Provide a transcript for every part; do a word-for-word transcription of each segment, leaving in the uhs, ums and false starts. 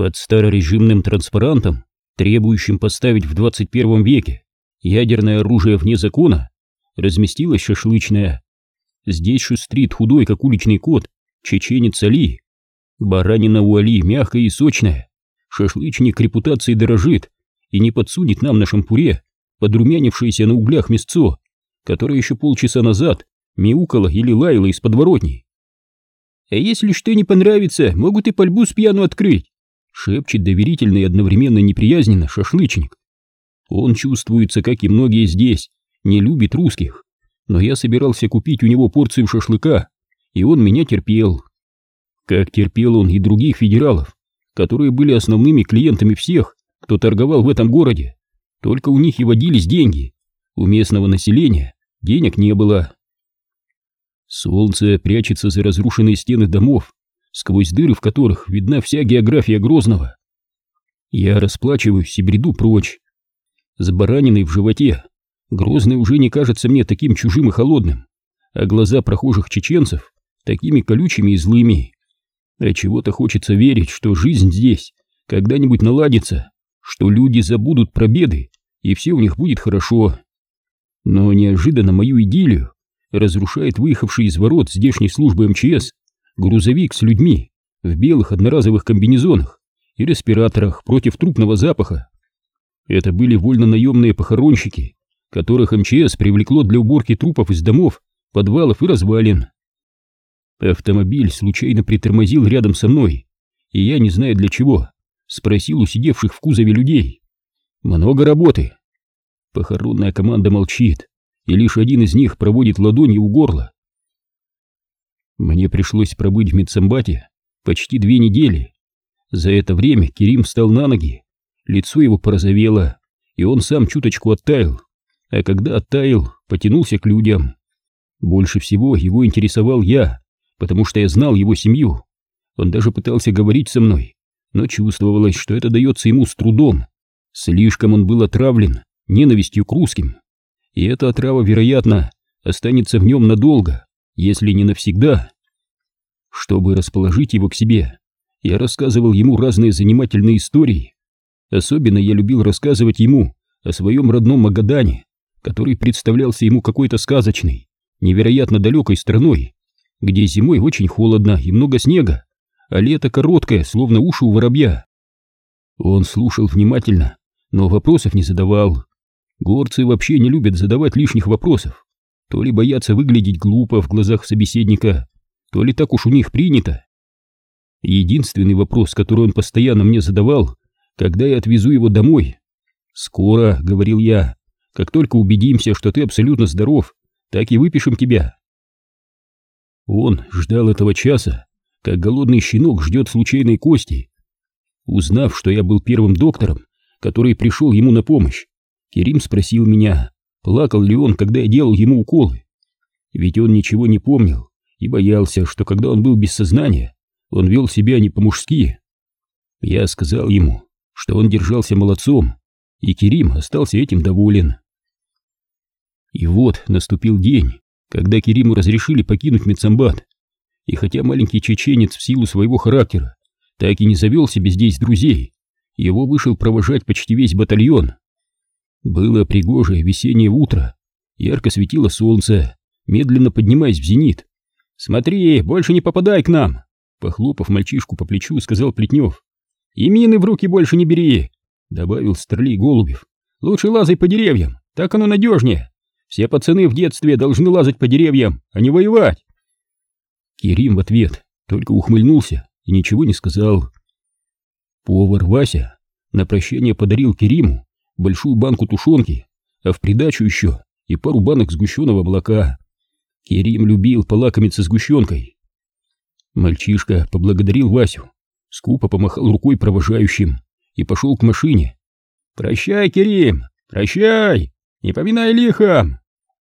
Под старорежимным транспарантом, требующим поставить в двадцать первом веке ядерное оружие вне закона, разместилась шашлычная. Здесь шустрит худой, как уличный кот, чеченец Али. Баранина у Али мягкая и сочная. Шашлычник репутацией дорожит и не подсунет нам на шампуре подрумянившееся на углях мясцо, которое еще полчаса назад мяукало или лаяло из подворотни. «А если что не понравится, могут и пальбу с пьяну открыть», шепчет доверительно и одновременно неприязненно шашлычник. Он чувствуется, как и многие здесь, не любит русских, но я собирался купить у него порцию шашлыка, и он меня терпел. Как терпел он и других федералов, которые были основными клиентами всех, кто торговал в этом городе, только у них и водились деньги, у местного населения денег не было. Солнце прячется за разрушенные стены домов, сквозь дыры в которых видна вся география Грозного. Я расплачиваюсь и бреду прочь. С бараниной в животе Грозный уже не кажется мне таким чужим и холодным, а глаза прохожих чеченцев такими колючими и злыми. А чего-то хочется верить, что жизнь здесь когда-нибудь наладится, что люди забудут про беды, и все у них будет хорошо. Но неожиданно мою идиллию разрушает выехавший из ворот здешней службы эм че эс грузовик с людьми в белых одноразовых комбинезонах и респираторах против трупного запаха. Это были вольно-наемные похоронщики, которых эм че эс привлекло для уборки трупов из домов, подвалов и развалин. Автомобиль случайно притормозил рядом со мной, и я, не зная для чего, спросил у сидевших в кузове людей: «Много работы?» Похоронная команда молчит, и лишь один из них проводит ладонью у горла. Мне пришлось пробыть в медсанбате почти две недели. За это время Керим встал на ноги, лицо его порозовело, и он сам чуточку оттаял, а когда оттаял, потянулся к людям. Больше всего его интересовал я, потому что я знал его семью. Он даже пытался говорить со мной, но чувствовалось, что это дается ему с трудом. Слишком он был отравлен ненавистью к русским, и эта отрава, вероятно, останется в нем надолго, если не навсегда. Чтобы расположить его к себе, я рассказывал ему разные занимательные истории. Особенно я любил рассказывать ему о своем родном Магадане, который представлялся ему какой-то сказочной, невероятно далекой страной, где зимой очень холодно и много снега, а лето короткое, словно уши у воробья. Он слушал внимательно, но вопросов не задавал. Горцы вообще не любят задавать лишних вопросов, то ли боятся выглядеть глупо в глазах собеседника, то ли так уж у них принято. Единственный вопрос, который он постоянно мне задавал, когда я отвезу его домой: «Скоро, — говорил я, — как только убедимся, что ты абсолютно здоров, так и выпишем тебя». Он ждал этого часа, как голодный щенок ждет случайной кости. Узнав, что я был первым доктором, который пришел ему на помощь, Керим спросил меня, плакал ли он, когда я делал ему уколы. Ведь он ничего не помнил и боялся, что когда он был без сознания, он вел себя не по-мужски. Я сказал ему, что он держался молодцом, и Керим остался этим доволен. И вот наступил день, когда Кериму разрешили покинуть медсанбат, и хотя маленький чеченец в силу своего характера так и не завел себе здесь друзей, его вышел провожать почти весь батальон. Было пригожее весеннее утро, ярко светило солнце, медленно поднимаясь в зенит. «Смотри, больше не попадай к нам!» Похлопав мальчишку по плечу, сказал Плетнев. «И мины в руки больше не бери!» Добавил Старлей Голубев. «Лучше лазай по деревьям, так оно надежнее. Все пацаны в детстве должны лазать по деревьям, а не воевать!» Керим в ответ только ухмыльнулся и ничего не сказал. Повар Вася на прощание подарил Кериму большую банку тушенки, а в придачу еще и пару банок сгущенного молока. Керим любил полакомиться сгущенкой. Мальчишка поблагодарил Васю, скупо помахал рукой провожающим и пошел к машине. «Прощай, Керим, прощай, не поминай лихом!»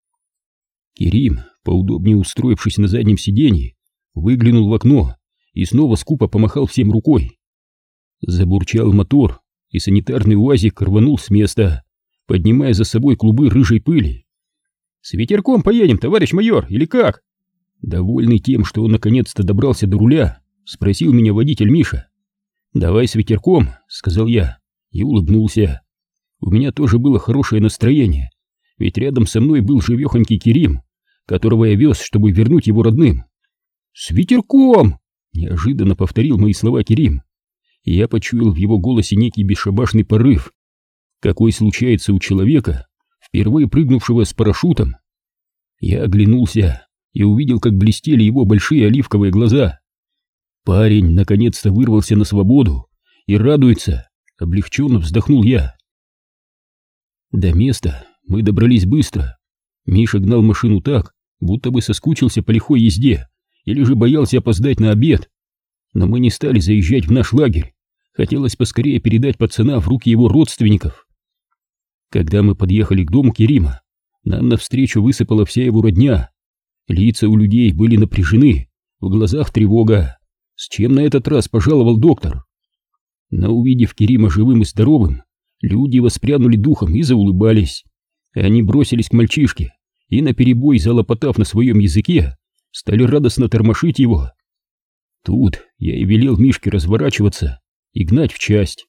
Керим, поудобнее устроившись на заднем сиденье, выглянул в окно и снова скупо помахал всем рукой. Забурчал мотор, и санитарный УАЗик рванул с места, поднимая за собой клубы рыжей пыли. «С ветерком поедем, товарищ майор, или как?» Довольный тем, что он наконец-то добрался до руля, спросил меня водитель Миша. «Давай с ветерком», — сказал я и улыбнулся. У меня тоже было хорошее настроение, ведь рядом со мной был живехонький Керим, которого я вез, чтобы вернуть его родным. «С ветерком!» — неожиданно повторил мои слова Керим, и я почуял в его голосе некий бесшабашный порыв, какой случается у человека, впервые прыгнувшего с парашютом. Я оглянулся и увидел, как блестели его большие оливковые глаза. Парень наконец-то вырвался на свободу и радуется, облегченно вздохнул я. До места мы добрались быстро. Миша гнал машину так, будто бы соскучился по лихой езде или же боялся опоздать на обед. Но мы не стали заезжать в наш лагерь. Хотелось поскорее передать пацана в руки его родственников. Когда мы подъехали к дому Керима, нам навстречу высыпала вся его родня. Лица у людей были напряжены, в глазах тревога. С чем на этот раз пожаловал доктор? Но увидев Керима живым и здоровым, люди воспрянули духом и заулыбались. Они бросились к мальчишке и, наперебой залопотав на своем языке, стали радостно тормошить его. Тут я и велел Мишке разворачиваться и гнать в часть.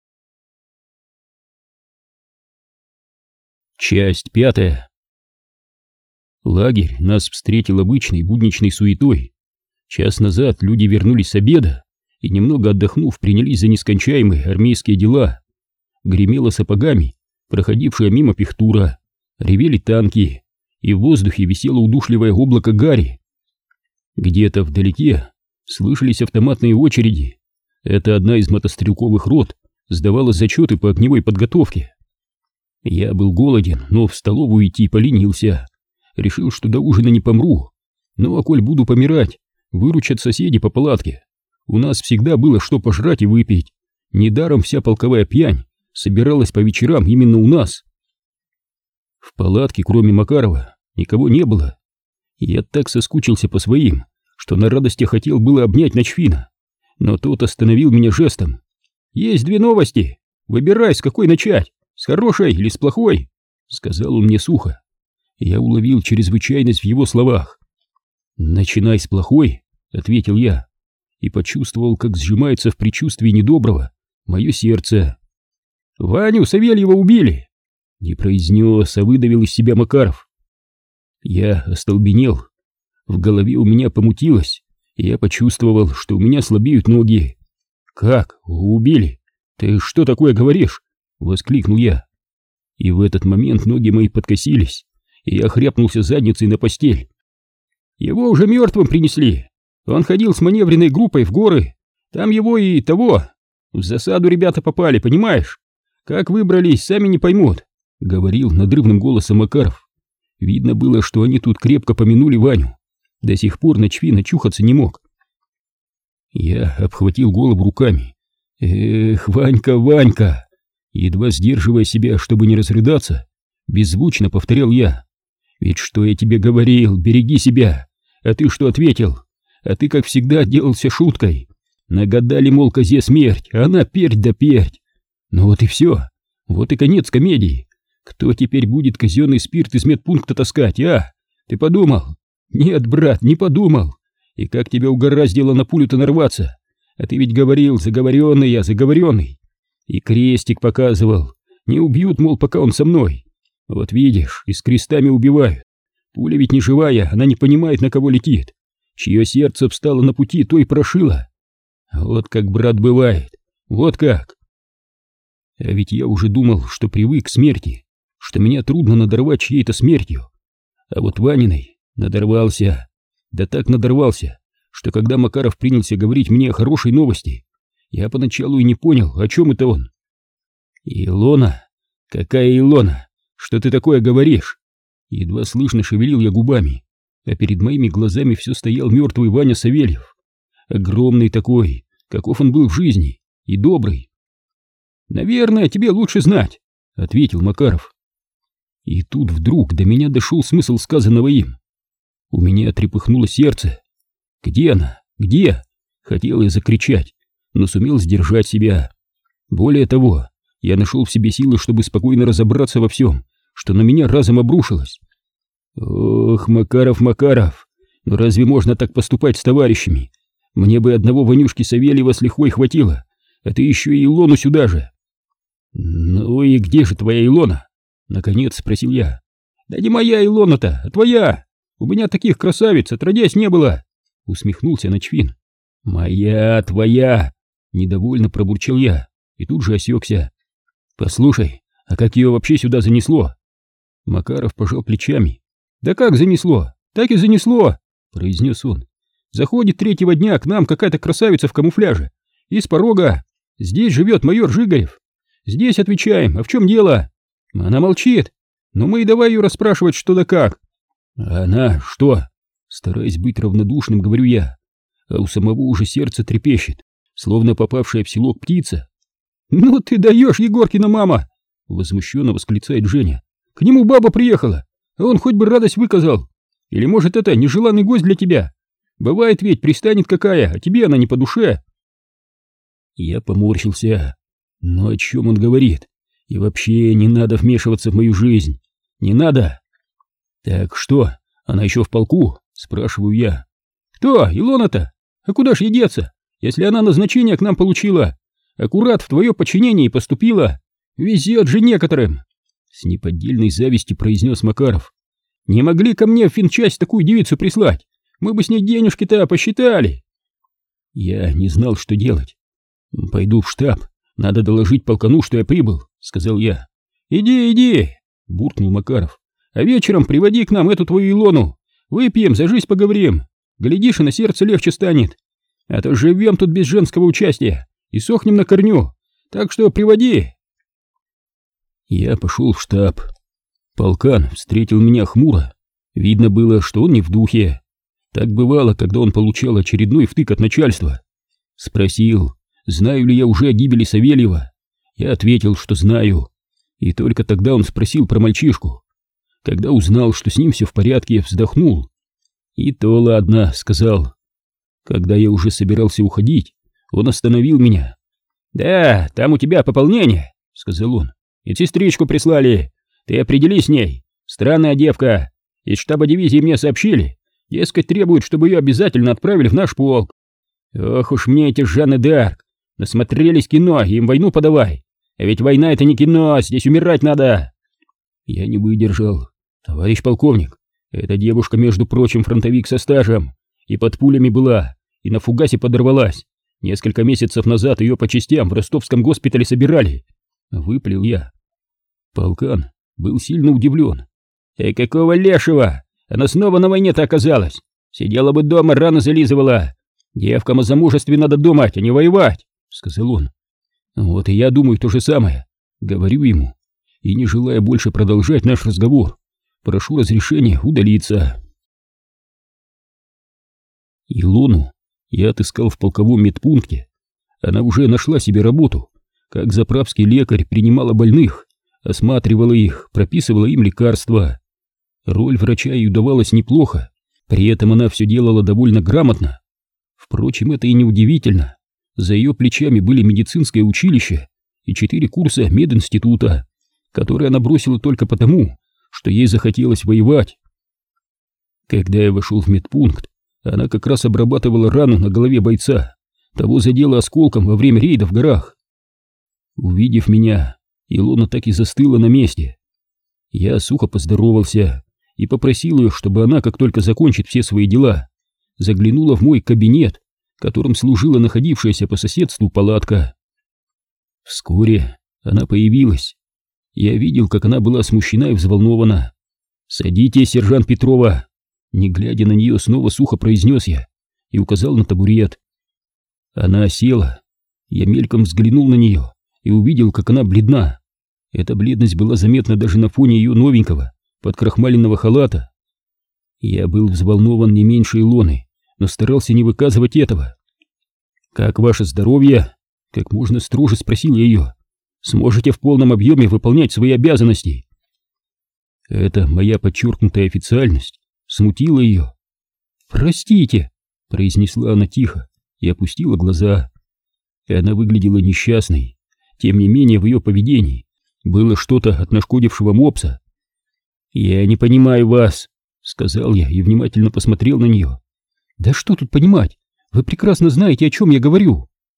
Часть пятая. Лагерь нас встретил обычной будничной суетой. Час назад люди вернулись с обеда и, немного отдохнув, принялись за нескончаемые армейские дела. Гремела сапогами проходившая мимо пехтура, ревели танки, и в воздухе висело удушливое облако гари. Где-то вдалеке слышались автоматные очереди. Это одна из мотострелковых рот сдавала зачеты по огневой подготовке. Я был голоден, но в столовую идти поленился. Решил, что до ужина не помру. Ну а коль буду помирать, выручат соседи по палатке. У нас всегда было что пожрать и выпить. Недаром вся полковая пьянь собиралась по вечерам именно у нас. В палатке, кроме Макарова, никого не было. Я так соскучился по своим, что на радости хотел было обнять Ночфина. Но тот остановил меня жестом. «Есть две новости. Выбирай, с какой начать. С хорошей или с плохой?» Сказал он мне сухо. Я уловил чрезвычайность в его словах. «Начинай с плохой», — ответил я, и почувствовал, как сжимается в предчувствии недоброго мое сердце. «Ваню Савельева убили!» Не произнес, а выдавил из себя Макаров. Я остолбенел. В голове у меня помутилось, и я почувствовал, что у меня слабеют ноги. «Как? Убили? Ты что такое говоришь?» — воскликнул я. И в этот момент ноги мои подкосились, и я хряпнулся задницей на постель. «Его уже мертвым принесли. Он ходил с маневренной группой в горы. Там его и того. В засаду ребята попали, понимаешь? Как выбрались, сами не поймут», — говорил надрывным голосом Макаров. Видно было, что они тут крепко помянули Ваню. До сих пор Ночфин очухаться не мог. Я обхватил голову руками. «Эх, Ванька, Ванька!» Едва сдерживая себя, чтобы не разрыдаться, беззвучно повторял я. «Ведь что я тебе говорил, береги себя! А ты что ответил? А ты, как всегда, делался шуткой. Нагадали, мол, козе смерть, а она пердь да пердь. Ну вот и все, вот и конец комедии. Кто теперь будет казенный спирт из медпункта таскать, а? Ты подумал? Нет, брат, не подумал. И как тебя угораздило на пулю-то нарваться? А ты ведь говорил, заговоренный я, заговоренный. И крестик показывал. Не убьют, мол, пока он со мной. Вот видишь, и с крестами убивают. Пуля ведь не живая, она не понимает, на кого летит. Чье сердце встало на пути, то и прошило. Вот как, брат, бывает. Вот как. А ведь я уже думал, что привык к смерти, что меня трудно надорвать чьей-то смертью. А вот Ваниной надорвался. Да так надорвался, что когда Макаров принялся говорить мне о хорошей новости, я поначалу и не понял, о чем это он. «Илона? Какая Илона? Что ты такое говоришь?» Едва слышно шевелил я губами, а перед моими глазами все стоял мертвый Ваня Савельев. Огромный такой, каков он был в жизни, и добрый. «Наверное, тебе лучше знать», — ответил Макаров. И тут вдруг до меня дошел смысл сказанного им. У меня трепыхнуло сердце. «Где она? Где?» — хотел я закричать, но сумел сдержать себя. Более того, я нашел в себе силы, чтобы спокойно разобраться во всем, что на меня разом обрушилось. «Ох, Макаров, Макаров, ну разве можно так поступать с товарищами? Мне бы одного Ванюшки Савельева с лихвой хватило, а ты еще и Илону сюда же. Ну и где же твоя Илона? Наконец спросил я. Да не моя Илона-то, а твоя. У меня таких красавиц отродясь не было. Усмехнулся Ночфин. Моя, твоя. Недовольно пробурчал я и тут же осекся. Послушай, а как ее вообще сюда занесло? Макаров пожал плечами. Да как занесло? Так и занесло, произнес он. Заходит третьего дня к нам какая-то красавица в камуфляже. И с порога. Здесь живет майор Жигаев. Здесь отвечаем, а в чем дело? Она молчит. Но мы и давай ее расспрашивать что да как. А она что? Стараясь быть равнодушным, говорю я. А у самого уже сердце трепещет, словно попавшая в селок птица. Ну ты даешь, Егоркина мама! Возмущенно восклицает Женя. К нему баба приехала, а он хоть бы радость выказал. Или может это нежеланный гость для тебя? Бывает ведь, пристанет какая, а тебе она не по душе. Я поморщился. Но о чем он говорит? И вообще не надо вмешиваться в мою жизнь. Не надо. Так что, она еще в полку? Спрашиваю я. Кто? Илона-то? А куда ж ей деться, если она назначение к нам получила? Аккурат в твое подчинение поступила. Везет же некоторым. С неподдельной завистью произнес Макаров. Не могли ко мне в финчасть такую девицу прислать? Мы бы с ней денежки-то посчитали. Я не знал, что делать. Пойду в штаб. Надо доложить полкану, что я прибыл, сказал я. Иди, иди, буркнул Макаров. А вечером приводи к нам эту твою Илону. Выпьем, за жизнь поговорим. Глядишь, и на сердце легче станет. А то живем тут без женского участия и сохнем на корню. Так что приводи. Я пошел в штаб. Полкан встретил меня хмуро. Видно было, что он не в духе. Так бывало, когда он получал очередной втык от начальства. Спросил, знаю ли я уже о гибели Савельева. Я ответил, что знаю. И только тогда он спросил про мальчишку. Когда узнал, что с ним все в порядке, вздохнул. И то ладно, сказал. Когда я уже собирался уходить, он остановил меня. Да, там у тебя пополнение, сказал он. И сестричку прислали. Ты определи с ней. Странная девка. Из штаба дивизии мне сообщили. Дескать, требуют, чтобы ее обязательно отправили в наш полк. Ох уж мне эти Жанны д'Арк. Насмотрелись кино, им войну подавай. А ведь война — это не кино, здесь умирать надо. Я не выдержал. Товарищ полковник, эта девушка, между прочим, фронтовик со стажем. И под пулями была, и на фугасе подорвалась. Несколько месяцев назад ее по частям в ростовском госпитале собирали. Выплел я. Полкан был сильно удивлен. «И какого лешего? Она снова на войне-то оказалась. Сидела бы дома, рано зализывала. Девкам о замужестве надо думать, а не воевать», — сказал он. «Вот и я думаю то же самое», — говорю ему. И, не желая больше продолжать наш разговор, прошу разрешения удалиться. Илону я отыскал в полковом медпункте. Она уже нашла себе работу. Как заправский лекарь, принимала больных, осматривала их, прописывала им лекарства. Роль врача ей удавалась неплохо, при этом она все делала довольно грамотно. Впрочем, это и не удивительно. За ее плечами были медицинское училище и четыре курса мединститута, которые она бросила только потому, что ей захотелось воевать. Когда я вошел в медпункт, она как раз обрабатывала рану на голове бойца, того задела осколком во время рейда в горах. Увидев меня, Илона так и застыла на месте. Я сухо поздоровался и попросил ее, чтобы она, как только закончит все свои дела, заглянула в мой кабинет, которым служила находившаяся по соседству палатка. Вскоре она появилась. Я видел, как она была смущена и взволнована. «Садитесь, сержант Петрова!» Не глядя на нее, снова сухо произнес я и указал на табурет. Она села. Я мельком взглянул на нее и увидел, как она бледна. Эта бледность была заметна даже на фоне ее новенького, подкрахмаленного халата. Я был взволнован не меньше Илоны, но старался не выказывать этого. «Как ваше здоровье?» — как можно строже спросил я ее. «Сможете в полном объеме выполнять свои обязанности?» Это моя подчеркнутая официальность смутила ее. «Простите», — произнесла она тихо и опустила глаза. И она выглядела несчастной. Тем не менее, в ее поведении было что-то от нашкодившего мопса. «Я не понимаю вас», — сказал я и внимательно посмотрел на нее. «Да что тут понимать? Вы прекрасно знаете, о чем я говорю».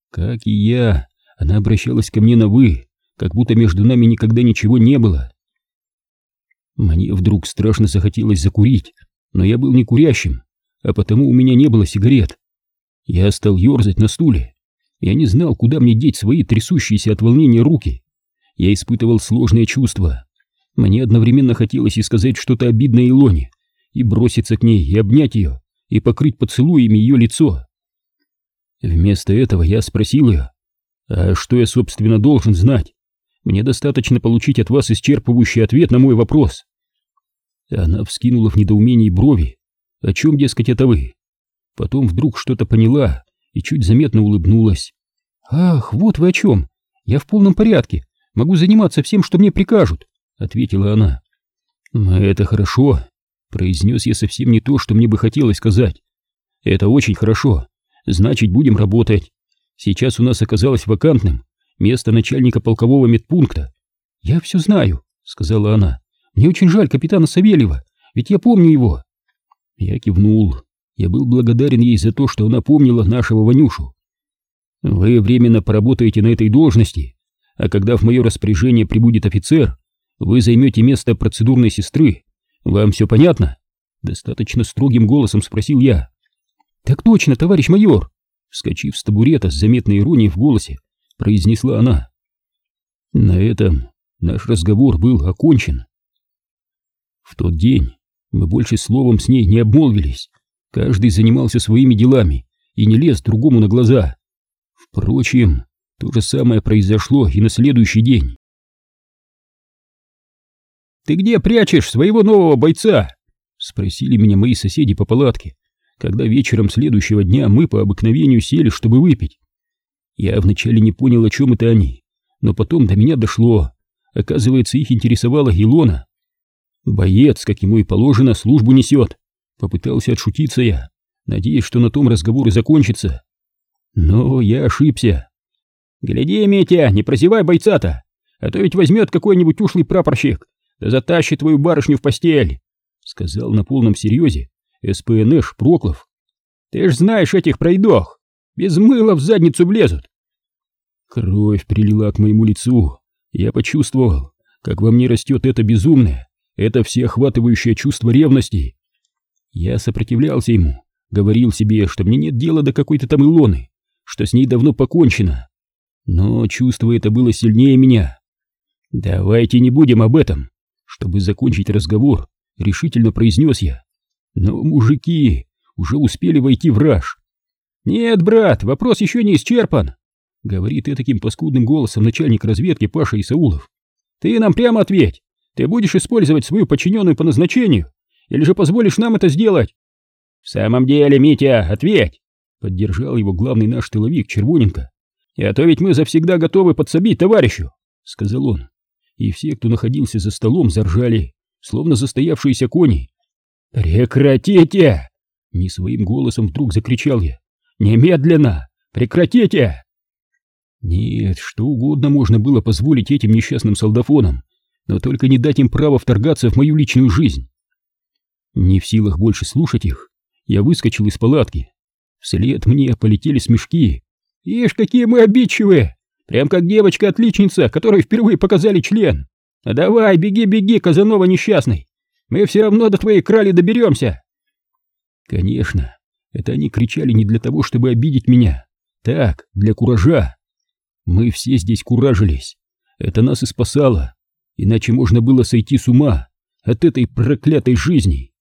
Как и я, она обращалась ко мне на «вы», как будто между нами никогда ничего не было. Мне вдруг страшно захотелось закурить, но я был не курящим, а потому у меня не было сигарет. Я стал ерзать на стуле. Я не знал, куда мне деть свои трясущиеся от волнения руки. Я испытывал сложные чувства. Мне одновременно хотелось и сказать что-то обидное Илоне, и броситься к ней, и обнять ее, и покрыть поцелуями ее лицо. Вместо этого я спросил ее: «А что я, собственно, должен знать? Мне достаточно получить от вас исчерпывающий ответ на мой вопрос». Она вскинула в недоумении брови. «О чем, дескать, это вы?» Потом вдруг что-то поняла и чуть заметно улыбнулась. «Ах, вот вы о чем! Я в полном порядке, могу заниматься всем, что мне прикажут», — ответила она. «Это хорошо», — произнес я совсем не то, что мне бы хотелось сказать. «Это очень хорошо, значит, будем работать. Сейчас у нас оказалось вакантным место начальника полкового медпункта». «Я все знаю», — сказала она. «Мне очень жаль капитана Савельева, ведь я помню его». Я кивнул. Я был благодарен ей за то, что она помнила нашего Ванюшу. «Вы временно поработаете на этой должности, а когда в мое распоряжение прибудет офицер, вы займете место процедурной сестры. Вам все понятно?» Достаточно строгим голосом спросил я. «Так точно, товарищ майор!» Вскочив с табурета с заметной иронией в голосе, произнесла она. На этом наш разговор был окончен. В тот день мы больше словом с ней не обмолвились. Каждый занимался своими делами и не лез другому на глаза. Впрочем, то же самое произошло и на следующий день. «Ты где прячешь своего нового бойца?» — спросили меня мои соседи по палатке, когда вечером следующего дня мы по обыкновению сели, чтобы выпить. Я вначале не понял, о чем это они, но потом до меня дошло. Оказывается, их интересовала Илона. «Боец, как ему и положено, службу несет», — попытался отшутиться я, надеясь, что на том разговор и закончится. Но я ошибся. «Гляди, Митя, не прозевай бойца-то, а то ведь возьмет какой-нибудь ушлый прапорщик, да затащит твою барышню в постель», — сказал на полном серьезе СПНШ Проклов. «Ты ж знаешь этих пройдох, без мыла в задницу влезут». Кровь прилила к моему лицу. Я почувствовал, как во мне растет это безумное, это всеохватывающее чувство ревности. Я сопротивлялся ему, говорил себе, что мне нет дела до какой-то там Илоны, что с ней давно покончено. Но чувство это было сильнее меня. «Давайте не будем об этом», — чтобы закончить разговор, решительно произнес я. Но мужики уже успели войти в раж. «Нет, брат, вопрос еще не исчерпан», — говорит и таким паскудным голосом начальник разведки Паша Исаулов. «Ты нам прямо ответь, ты будешь использовать свою подчиненную по назначению, или же позволишь нам это сделать?» «В самом деле, Митя, ответь!» — поддержал его главный наш тыловик Червоненко. «А то ведь мы завсегда готовы подсобить товарищу», — сказал он. И все, кто находился за столом, заржали, словно застоявшиеся кони. «Прекратите!» — не своим голосом вдруг закричал я. «Немедленно! Прекратите!» Нет, что угодно можно было позволить этим несчастным солдафонам, но только не дать им право вторгаться в мою личную жизнь. Не в силах больше слушать их, я выскочил из палатки. Вслед мне полетели смешки. «Ишь, какие мы обидчивые! Прям как девочка-отличница, которой впервые показали член! А давай, беги-беги, Казанова несчастный! Мы все равно до твоей крали доберемся!» Конечно, это они кричали не для того, чтобы обидеть меня. Так, для куража. Мы все здесь куражились. Это нас и спасало. Иначе можно было сойти с ума от этой проклятой жизни.